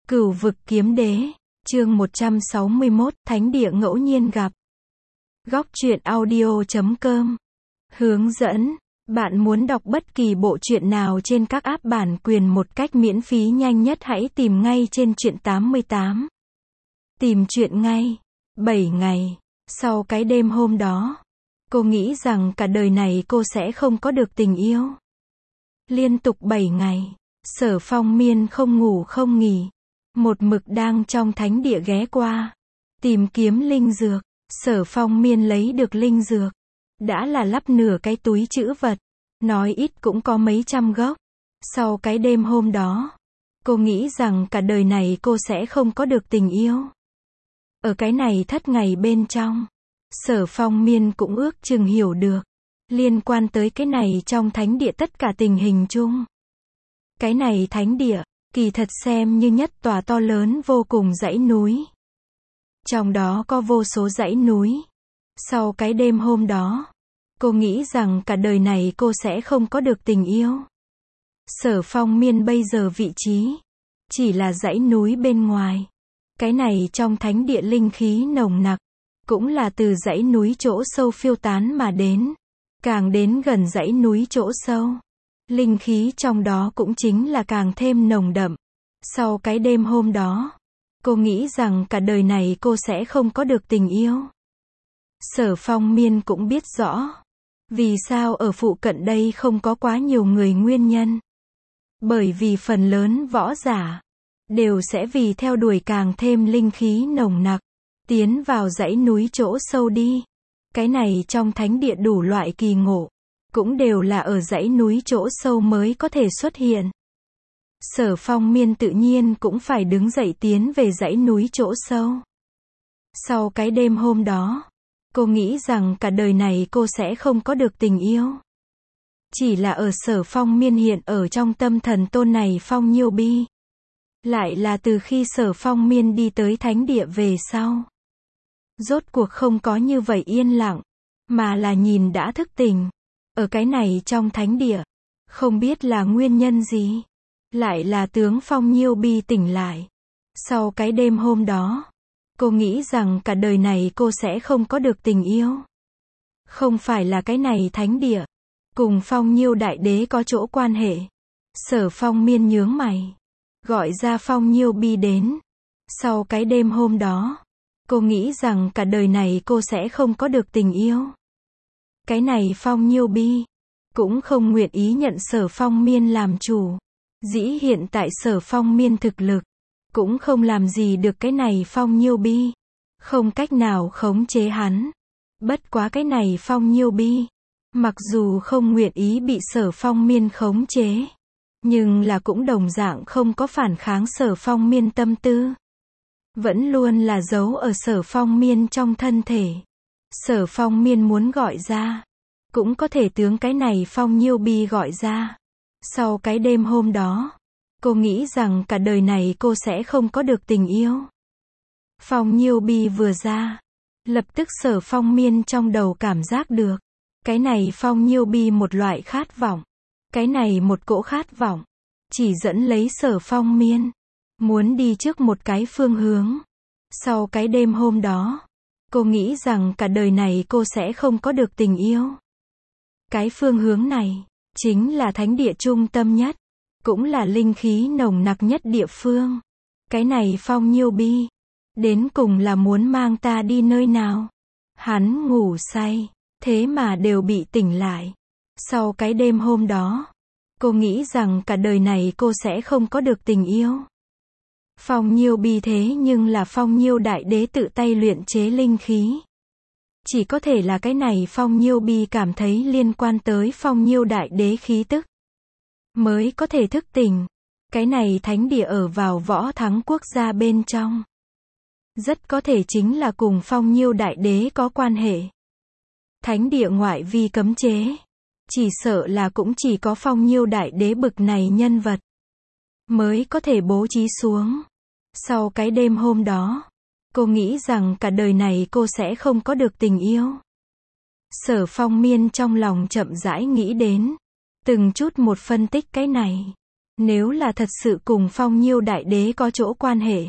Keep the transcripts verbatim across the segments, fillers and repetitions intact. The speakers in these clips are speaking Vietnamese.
Cửu vực kiếm đế, chương một trăm sáu mươi mốt, Thánh địa ngẫu nhiên gặp. Góc truyện audio chấm com. Hướng dẫn, bạn muốn đọc bất kỳ bộ truyện nào trên các app bản quyền một cách miễn phí nhanh nhất hãy tìm ngay trên truyện tám mươi tám. Tìm truyện ngay. bảy ngày, sau cái đêm hôm đó, cô nghĩ rằng cả đời này cô sẽ không có được tình yêu. Liên tục bảy ngày, Sở Phong Miên không ngủ không nghỉ. Một mực đang trong thánh địa ghé qua. Tìm kiếm linh dược. Sở Phong Miên lấy được linh dược. Đã là lắp nửa cái túi trữ vật. Nói ít cũng có mấy trăm gốc. Sau cái đêm hôm đó, cô nghĩ rằng cả đời này cô sẽ không có được tình yêu. Ở cái này thất ngày bên trong, Sở Phong Miên cũng ước chừng hiểu được. Liên quan tới cái này trong thánh địa tất cả tình hình chung. Cái này thánh địa, kỳ thật xem như nhất tòa to lớn vô cùng dãy núi. Trong đó có vô số dãy núi. Sau cái đêm hôm đó, cô nghĩ rằng cả đời này cô sẽ không có được tình yêu. Sở Phong Miên bây giờ vị trí, chỉ là dãy núi bên ngoài. Cái này trong thánh địa linh khí nồng nặc, cũng là từ dãy núi chỗ sâu phiêu tán mà đến. Càng đến gần dãy núi chỗ sâu, linh khí trong đó cũng chính là càng thêm nồng đậm. Sau cái đêm hôm đó, cô nghĩ rằng cả đời này cô sẽ không có được tình yêu. Sở Phong Miên cũng biết rõ, vì sao ở phụ cận đây không có quá nhiều người nguyên nhân. Bởi vì phần lớn võ giả, đều sẽ vì theo đuổi càng thêm linh khí nồng nặc, tiến vào dãy núi chỗ sâu đi. Cái này trong thánh địa đủ loại kỳ ngộ, cũng đều là ở dãy núi chỗ sâu mới có thể xuất hiện. Sở Phong Miên tự nhiên cũng phải đứng dậy tiến về dãy núi chỗ sâu. Sau cái đêm hôm đó, cô nghĩ rằng cả đời này cô sẽ không có được tình yêu. Chỉ là ở Sở Phong Miên hiện ở trong tâm thần tôn này Phong Nhiêu Bi. Lại là từ khi Sở Phong Miên đi tới thánh địa về sau, rốt cuộc không có như vậy yên lặng, mà là nhìn đã thức tỉnh. Ở cái này trong thánh địa, không biết là nguyên nhân gì, lại là tướng Phong Nhiêu Bi tỉnh lại. Sau cái đêm hôm đó, cô nghĩ rằng cả đời này cô sẽ không có được tình yêu. Không phải là cái này thánh địa, cùng Phong Nhiêu Đại Đế có chỗ quan hệ. Sở Phong Miên nhướng mày, gọi ra Phong Nhiêu Bi đến. Sau cái đêm hôm đó, cô nghĩ rằng cả đời này cô sẽ không có được tình yêu. Cái này Phong Nhiêu Bi cũng không nguyện ý nhận Sở Phong Miên làm chủ. Dĩ hiện tại Sở Phong Miên thực lực, cũng không làm gì được cái này Phong Nhiêu Bi. Không cách nào khống chế hắn. Bất quá cái này Phong Nhiêu Bi, mặc dù không nguyện ý bị Sở Phong Miên khống chế, nhưng là cũng đồng dạng không có phản kháng Sở Phong Miên tâm tư. Vẫn luôn là giấu ở Sở Phong Miên trong thân thể. Sở Phong Miên muốn gọi ra, cũng có thể tướng cái này Phong Nhiêu Bi gọi ra. Sau cái đêm hôm đó, cô nghĩ rằng cả đời này cô sẽ không có được tình yêu. Phong Nhiêu Bi vừa ra, lập tức Sở Phong Miên trong đầu cảm giác được. Cái này Phong Nhiêu Bi một loại khát vọng. Cái này một cỗ khát vọng, chỉ dẫn lấy Sở Phong Miên, muốn đi trước một cái phương hướng. Sau cái đêm hôm đó, cô nghĩ rằng cả đời này cô sẽ không có được tình yêu. Cái phương hướng này, chính là thánh địa trung tâm nhất, cũng là linh khí nồng nặc nhất địa phương. Cái này Phong Nhiêu Bi, đến cùng là muốn mang ta đi nơi nào? Hắn ngủ say, thế mà đều bị tỉnh lại. Sau cái đêm hôm đó, cô nghĩ rằng cả đời này cô sẽ không có được tình yêu. Phong Nhiêu Bi thế nhưng là Phong Nhiêu Đại Đế tự tay luyện chế linh khí. Chỉ có thể là cái này Phong Nhiêu Bi cảm thấy liên quan tới Phong Nhiêu Đại Đế khí tức, mới có thể thức tỉnh. Cái này thánh địa ở vào Võ Thắng quốc gia bên trong, rất có thể chính là cùng Phong Nhiêu Đại Đế có quan hệ. Thánh địa ngoại vi cấm chế, chỉ sợ là cũng chỉ có Phong Nhiêu Đại Đế bực này nhân vật, mới có thể bố trí xuống. Sau cái đêm hôm đó, cô nghĩ rằng cả đời này cô sẽ không có được tình yêu. Sở Phong Miên trong lòng chậm rãi nghĩ đến, từng chút một phân tích cái này. Nếu là thật sự cùng Phong Nhiêu Đại Đế có chỗ quan hệ,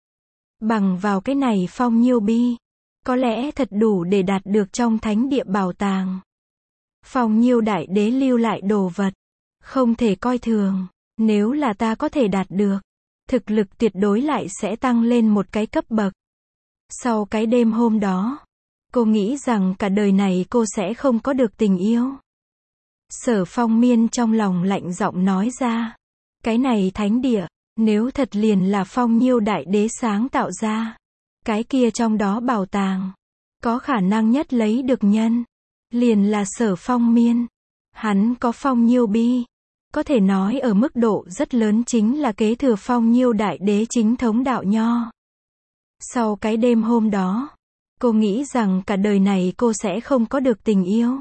bằng vào cái này Phong Nhiêu Bi, có lẽ thật đủ để đạt được trong thánh địa bảo tàng. Phong Nhiêu Đại Đế lưu lại đồ vật, không thể coi thường. Nếu là ta có thể đạt được, thực lực tuyệt đối lại sẽ tăng lên một cái cấp bậc. Sau cái đêm hôm đó, cô nghĩ rằng cả đời này cô sẽ không có được tình yêu. Sở Phong Miên trong lòng lạnh giọng nói ra. Cái này thánh địa, nếu thật liền là Phong Nhiêu Đại Đế sáng tạo ra, cái kia trong đó bảo tàng, có khả năng nhất lấy được nhân, liền là Sở Phong Miên. Hắn có Phong Nhiêu Bi, có thể nói ở mức độ rất lớn chính là kế thừa Phong Nhiêu Đại Đế chính thống đạo nho. Sau cái đêm hôm đó, cô nghĩ rằng cả đời này cô sẽ không có được tình yêu.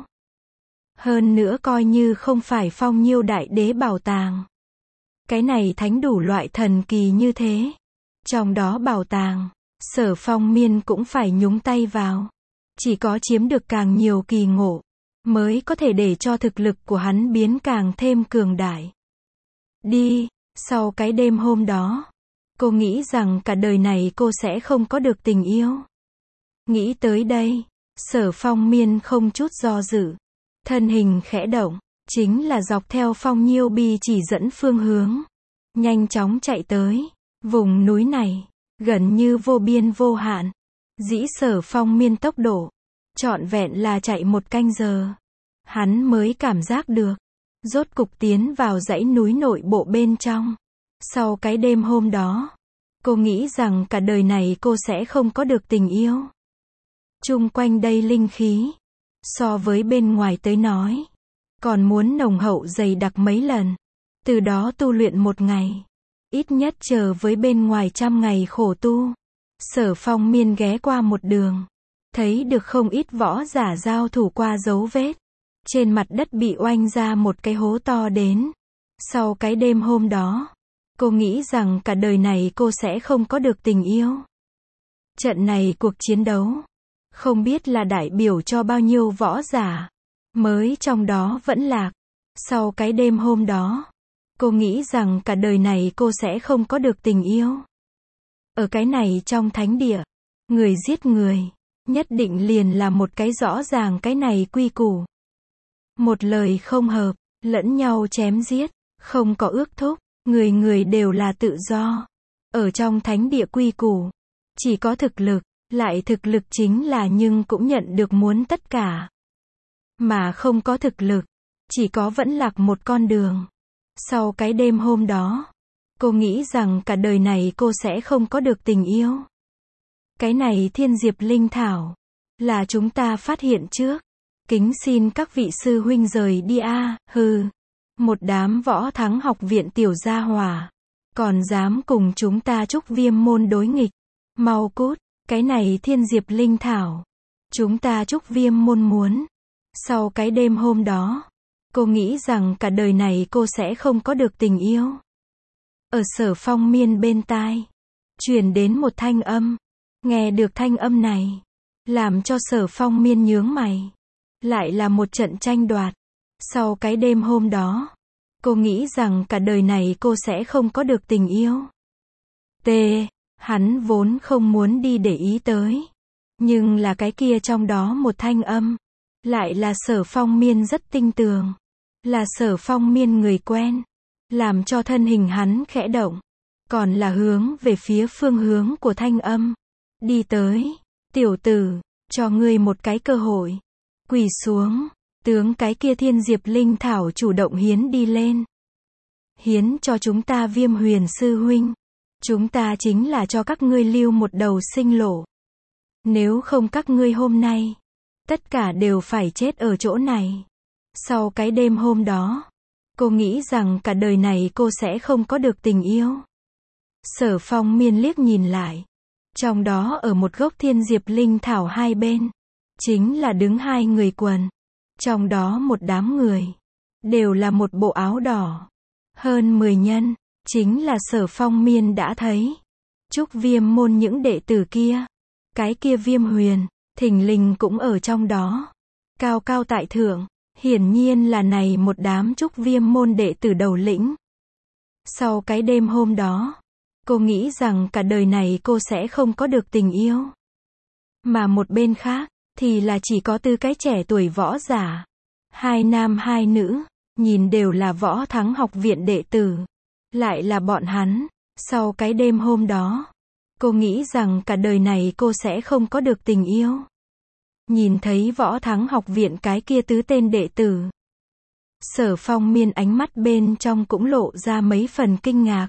Hơn nữa coi như không phải Phong Nhiêu Đại Đế bảo tàng, cái này thánh đủ loại thần kỳ như thế, trong đó bảo tàng, Sở Phong Miên cũng phải nhúng tay vào. Chỉ có chiếm được càng nhiều kỳ ngộ, mới có thể để cho thực lực của hắn biến càng thêm cường đại. Đi, sau cái đêm hôm đó, cô nghĩ rằng cả đời này cô sẽ không có được tình yêu. Nghĩ tới đây, Sở Phong Miên không chút do dự, thân hình khẽ động, chính là dọc theo Phong Nhiêu Bi chỉ dẫn phương hướng, nhanh chóng chạy tới. Vùng núi này, gần như vô biên vô hạn. Dĩ Sở Phong Miên tốc độ, trọn vẹn là chạy một canh giờ. Hắn mới cảm giác được, rốt cục tiến vào dãy núi nội bộ bên trong. Sau cái đêm hôm đó, cô nghĩ rằng cả đời này cô sẽ không có được tình yêu. Chung quanh đây linh khí, so với bên ngoài tới nói, còn muốn nồng hậu dày đặc mấy lần. Từ đó tu luyện một ngày, ít nhất chờ với bên ngoài trăm ngày khổ tu. Sở Phong Miên ghé qua một đường, thấy được không ít võ giả giao thủ qua dấu vết. Trên mặt đất bị oanh ra một cái hố to đến. Sau cái đêm hôm đó, cô nghĩ rằng cả đời này cô sẽ không có được tình yêu. Trận này cuộc chiến đấu, không biết là đại biểu cho bao nhiêu võ giả, mới trong đó vẫn lạc. Sau cái đêm hôm đó, cô nghĩ rằng cả đời này cô sẽ không có được tình yêu. Ở cái này trong thánh địa, người giết người, nhất định liền là một cái rõ ràng cái này quy củ. Một lời không hợp, lẫn nhau chém giết, không có ước thúc, người người đều là tự do. Ở trong thánh địa quy củ, chỉ có thực lực, lại thực lực chính là nhưng cũng nhận được muốn tất cả. Mà không có thực lực, chỉ có vẫn lạc một con đường. Sau cái đêm hôm đó, cô nghĩ rằng cả đời này cô sẽ không có được tình yêu. Cái này Thiên Diệp Linh Thảo, là chúng ta phát hiện trước. Kính xin các vị sư huynh rời đi a, à, hừ. Một đám võ thắng học viện tiểu gia hỏa, còn dám cùng chúng ta Trúc Viêm môn đối nghịch. Mau cút, cái này Thiên Diệp Linh Thảo, chúng ta Trúc Viêm môn muốn. Sau cái đêm hôm đó, cô nghĩ rằng cả đời này cô sẽ không có được tình yêu. Ở Sở Phong Miên bên tai, truyền đến một thanh âm. Nghe được thanh âm này, làm cho Sở Phong Miên nhướng mày. Lại là một trận tranh đoạt. Sau cái đêm hôm đó, cô nghĩ rằng cả đời này cô sẽ không có được tình yêu. T. Hắn vốn không muốn đi để ý tới. Nhưng là cái kia trong đó một thanh âm. Lại là Sở Phong Miên rất tinh tường. Là Sở Phong Miên người quen. Làm cho thân hình hắn khẽ động. Còn là hướng về phía phương hướng của thanh âm. Đi tới. Tiểu tử, cho ngươi một cái cơ hội. Quỳ xuống, tướng cái kia Thiên Diệp Linh Thảo chủ động hiến đi lên. Hiến cho chúng ta Viêm Huyền sư huynh. Chúng ta chính là cho các ngươi lưu một đầu sinh lộ. Nếu không các ngươi hôm nay, tất cả đều phải chết ở chỗ này. Sau cái đêm hôm đó, cô nghĩ rằng cả đời này cô sẽ không có được tình yêu. Sở Phong Miên liếc nhìn lại. Trong đó ở một gốc Thiên Diệp Linh Thảo hai bên, chính là đứng hai người quần. Trong đó một đám người, đều là một bộ áo đỏ. Hơn mười nhân, chính là Sở Phong Miên đã thấy. Trúc Viêm môn những đệ tử kia. Cái kia Viêm Huyền, thình lình cũng ở trong đó. Cao cao tại thượng, hiển nhiên là này một đám Trúc Viêm môn đệ tử đầu lĩnh. Sau cái đêm hôm đó, cô nghĩ rằng cả đời này cô sẽ không có được tình yêu. Mà một bên khác, thì là chỉ có tư cái trẻ tuổi võ giả. Hai nam hai nữ, nhìn đều là Võ Thắng học viện đệ tử. Lại là bọn hắn. Sau cái đêm hôm đó, cô nghĩ rằng cả đời này cô sẽ không có được tình yêu. Nhìn thấy Võ Thắng học viện cái kia tứ tên đệ tử, Sở Phong Miên ánh mắt bên trong cũng lộ ra mấy phần kinh ngạc.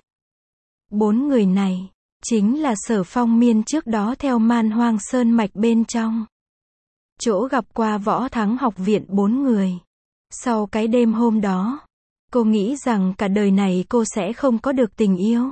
Bốn người này, chính là Sở Phong Miên trước đó theo Man Hoang Sơn mạch bên trong chỗ gặp qua Võ Thắng học viện bốn người. Sau cái đêm hôm đó, cô nghĩ rằng cả đời này cô sẽ không có được tình yêu.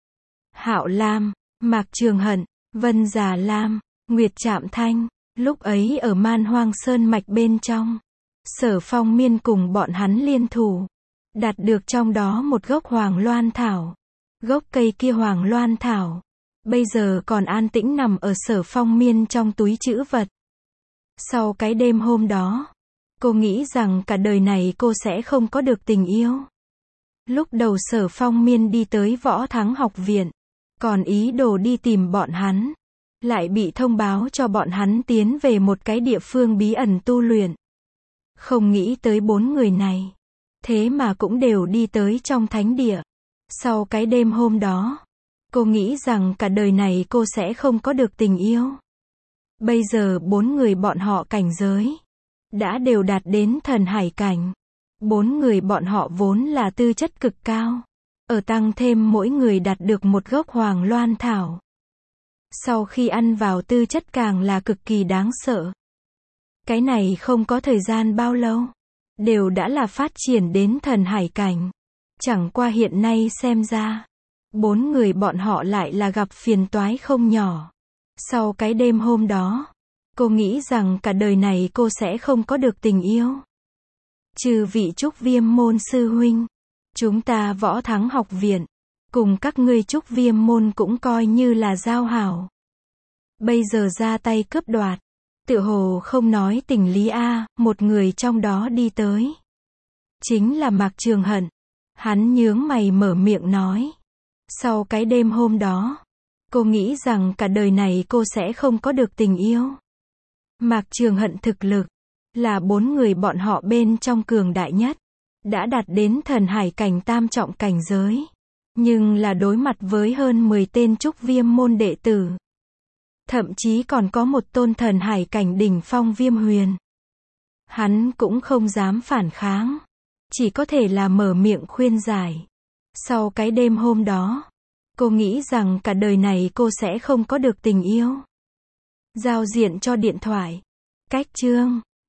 Hạo Lam, Mạc Trường Hận, Vân Già Lam, Nguyệt Trạm Thanh, lúc ấy ở Man Hoang Sơn mạch bên trong, Sở Phong Miên cùng bọn hắn liên thủ, đạt được trong đó một gốc Hoàng Loan Thảo. Gốc cây kia Hoàng Loan Thảo, bây giờ còn an tĩnh nằm ở Sở Phong Miên trong túi trữ vật. Sau cái đêm hôm đó, cô nghĩ rằng cả đời này cô sẽ không có được tình yêu. Lúc đầu Sở Phong Miên đi tới Võ Thắng học viện, còn ý đồ đi tìm bọn hắn, lại bị thông báo cho bọn hắn tiến về một cái địa phương bí ẩn tu luyện. Không nghĩ tới bốn người này, thế mà cũng đều đi tới trong thánh địa. Sau cái đêm hôm đó, cô nghĩ rằng cả đời này cô sẽ không có được tình yêu. Bây giờ bốn người bọn họ cảnh giới đã đều đạt đến thần hải cảnh. Bốn người bọn họ vốn là tư chất cực cao, ở tăng thêm mỗi người đạt được một gốc Hoàng Loan Thảo. Sau khi ăn vào tư chất càng là cực kỳ đáng sợ. Cái này không có thời gian bao lâu, đều đã là phát triển đến thần hải cảnh. Chẳng qua hiện nay xem ra, bốn người bọn họ lại là gặp phiền toái không nhỏ. Sau cái đêm hôm đó, cô nghĩ rằng cả đời này cô sẽ không có được tình yêu. Trừ vị Trúc Viêm môn sư huynh, chúng ta Võ Thắng học viện, cùng các ngươi Trúc Viêm môn cũng coi như là giao hảo. Bây giờ ra tay cướp đoạt, tựa hồ không nói tình lý a, một người trong đó đi tới. Chính là Mạc Trường Hận. Hắn nhướng mày mở miệng nói. Sau cái đêm hôm đó, cô nghĩ rằng cả đời này cô sẽ không có được tình yêu. Mạc Trường Hận thực lực, là bốn người bọn họ bên trong cường đại nhất. Đã đạt đến thần hải cảnh tam trọng cảnh giới. Nhưng là đối mặt với hơn mười tên Trúc Viêm môn đệ tử. Thậm chí còn có một tôn thần hải cảnh đỉnh phong Viêm Huyền. Hắn cũng không dám phản kháng. Chỉ có thể là mở miệng khuyên giải. Sau cái đêm hôm đó, cô nghĩ rằng cả đời này cô sẽ không có được tình yêu. Giao diện cho điện thoại. Cách chương